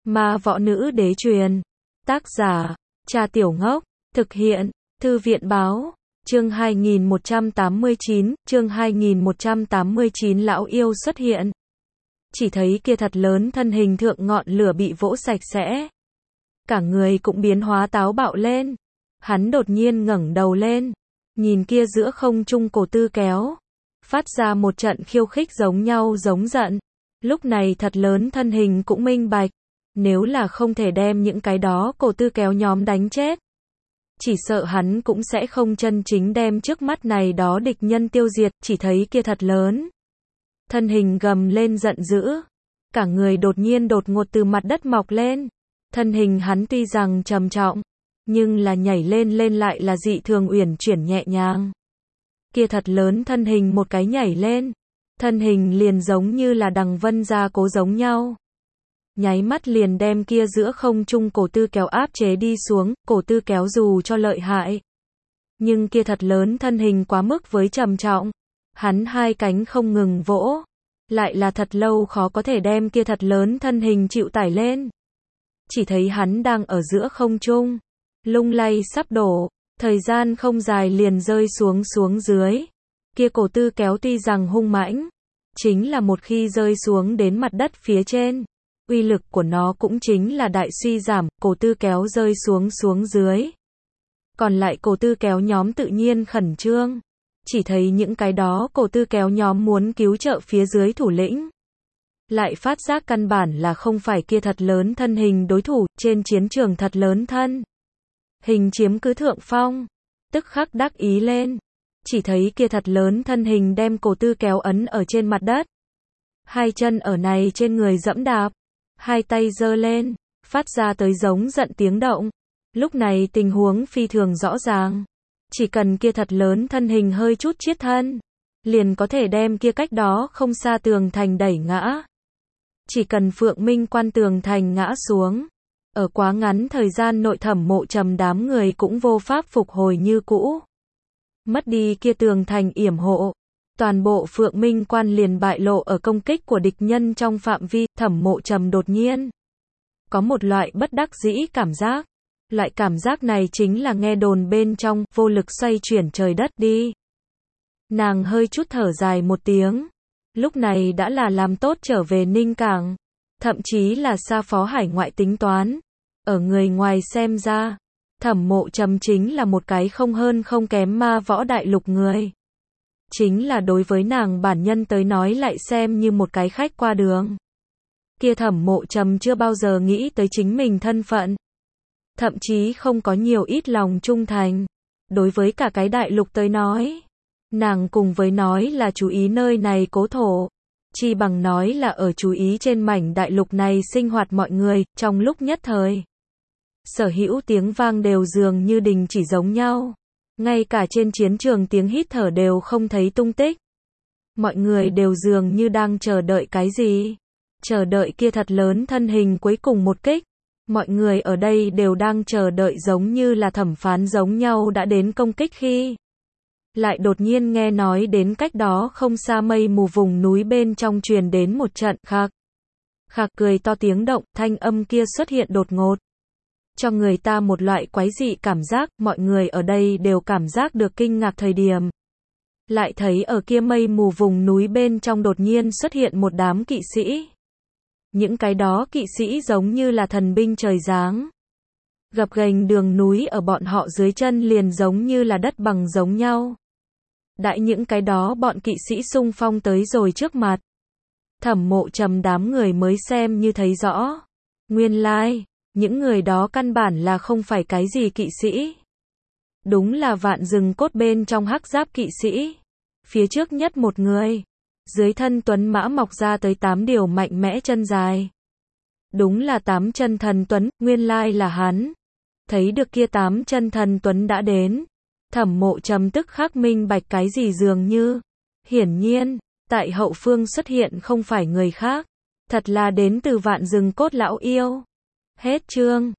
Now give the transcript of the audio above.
Ma võ nữ đế truyền. Tác giả, Cha Tiểu Ngốc. Thực hiện, Thư viện báo. Chương 2189, lão yêu xuất hiện. Chỉ thấy kia thật lớn thân hình thượng ngọn lửa bị vỗ sạch sẽ. Cả người cũng biến hóa táo bạo lên. Hắn đột nhiên ngẩng đầu lên, nhìn kia giữa không trung cổ tư kéo, phát ra một trận khiêu khích giống nhau giống giận. Lúc này thật lớn thân hình cũng minh bạch, nếu là không thể đem những cái đó cổ tư kéo nhóm đánh chết, chỉ sợ hắn cũng sẽ không chân chính đem trước mắt này đó địch nhân tiêu diệt. Chỉ thấy kia thật lớn thân hình gầm lên giận dữ, cả người đột nhiên đột ngột từ mặt đất mọc lên. Thân hình hắn tuy rằng trầm trọng, nhưng là nhảy lên lại là dị thường uyển chuyển nhẹ nhàng. Kia thật lớn thân hình một cái nhảy lên, thân hình liền giống như là đằng vân gia cố giống nhau. Nháy mắt liền đem kia giữa không trung cổ tư kéo áp chế đi xuống. Cổ tư kéo dù cho lợi hại, nhưng kia thật lớn thân hình quá mức với trầm trọng. Hắn hai cánh không ngừng vỗ, lại là thật lâu khó có thể đem kia thật lớn thân hình chịu tải lên. Chỉ thấy hắn đang ở giữa không trung, lung lay sắp đổ, thời gian không dài liền rơi xuống dưới. Kia cổ tư kéo tuy rằng hung mãnh, chính là một khi rơi xuống đến mặt đất phía trên, uy lực của nó cũng chính là đại suy giảm. Cổ tư kéo rơi xuống dưới, còn lại cổ tư kéo nhóm tự nhiên khẩn trương. Chỉ thấy những cái đó cổ tư kéo nhóm muốn cứu trợ phía dưới thủ lĩnh, lại phát giác căn bản là không phải kia thật lớn thân hình đối thủ. Trên chiến trường thật lớn thân hình chiếm cứ thượng phong, tức khắc đắc ý lên. Chỉ thấy kia thật lớn thân hình đem cổ tư kéo ấn ở trên mặt đất, hai chân ở này trên người dẫm đạp, hai tay giơ lên, phát ra tới giống giận tiếng động. Lúc này tình huống phi thường rõ ràng, chỉ cần kia thật lớn thân hình hơi chút chiết thân, liền có thể đem kia cách đó không xa tường thành đẩy ngã. Chỉ cần Phượng Minh quan tường thành ngã xuống, ở quá ngắn thời gian nội Thẩm Mộ Trầm đám người cũng vô pháp phục hồi như cũ. Mất đi kia tường thành yểm hộ, toàn bộ Phượng Minh quan liền bại lộ ở công kích của địch nhân trong phạm vi. Thẩm Mộ Trầm đột nhiên có một loại bất đắc dĩ cảm giác. Loại cảm giác này chính là nghe đồn bên trong vô lực xoay chuyển trời đất đi. Nàng hơi chút thở dài một tiếng. Lúc này đã là làm tốt trở về Ninh Cảng, thậm chí là xa phó hải ngoại tính toán. Ở người ngoài xem ra, Thẩm Mộ Trầm chính là một cái không hơn không kém ma võ đại lục người. Chính là đối với nàng bản nhân tới nói lại xem như một cái khách qua đường. Kia Thẩm Mộ Trầm chưa bao giờ nghĩ tới chính mình thân phận, thậm chí không có nhiều ít lòng trung thành. Đối với cả cái đại lục tới nói, nàng cùng với nói là chú ý nơi này cố thổ, chi bằng nói là ở chú ý trên mảnh đại lục này sinh hoạt mọi người. Trong lúc nhất thời, sở hữu tiếng vang đều dường như đình chỉ giống nhau, ngay cả trên chiến trường tiếng hít thở đều không thấy tung tích. Mọi người đều dường như đang chờ đợi cái gì, chờ đợi kia thật lớn thân hình cuối cùng một kích. Mọi người ở đây đều đang chờ đợi giống như là thẩm phán giống nhau đã đến công kích khi lại đột nhiên nghe nói đến cách đó không xa mây mù vùng núi bên trong truyền đến một trận khạc khạc cười to tiếng động. Thanh âm kia xuất hiện đột ngột, cho người ta một loại quái dị cảm giác. Mọi người ở đây đều cảm giác được kinh ngạc thời điểm, lại thấy ở kia mây mù vùng núi bên trong đột nhiên xuất hiện một đám kỵ sĩ. Những cái đó kỵ sĩ giống như là thần binh trời giáng, gập ghềnh đường núi ở bọn họ dưới chân liền giống như là đất bằng giống nhau. Đãi những cái đó bọn kỵ sĩ xung phong tới rồi trước mặt, Thẩm Mộ Trầm đám người mới xem như thấy rõ. Nguyên lai, những người đó căn bản là không phải cái gì kỵ sĩ. Đúng là Vạn Rừng Cốt bên trong hắc giáp kỵ sĩ. Phía trước nhất một người, dưới thân tuấn mã mọc ra tới 8 điều mạnh mẽ chân dài. Đúng là 8 chân thần tuấn. Nguyên lai là hắn. Thấy được kia 8 chân thần tuấn đã đến, Thẩm Mộ Trầm tức khắc minh bạch cái gì dường như. Hiển nhiên, tại hậu phương xuất hiện không phải người khác, thật là đến từ Vạn Rừng Cốt lão yêu. Hết chương.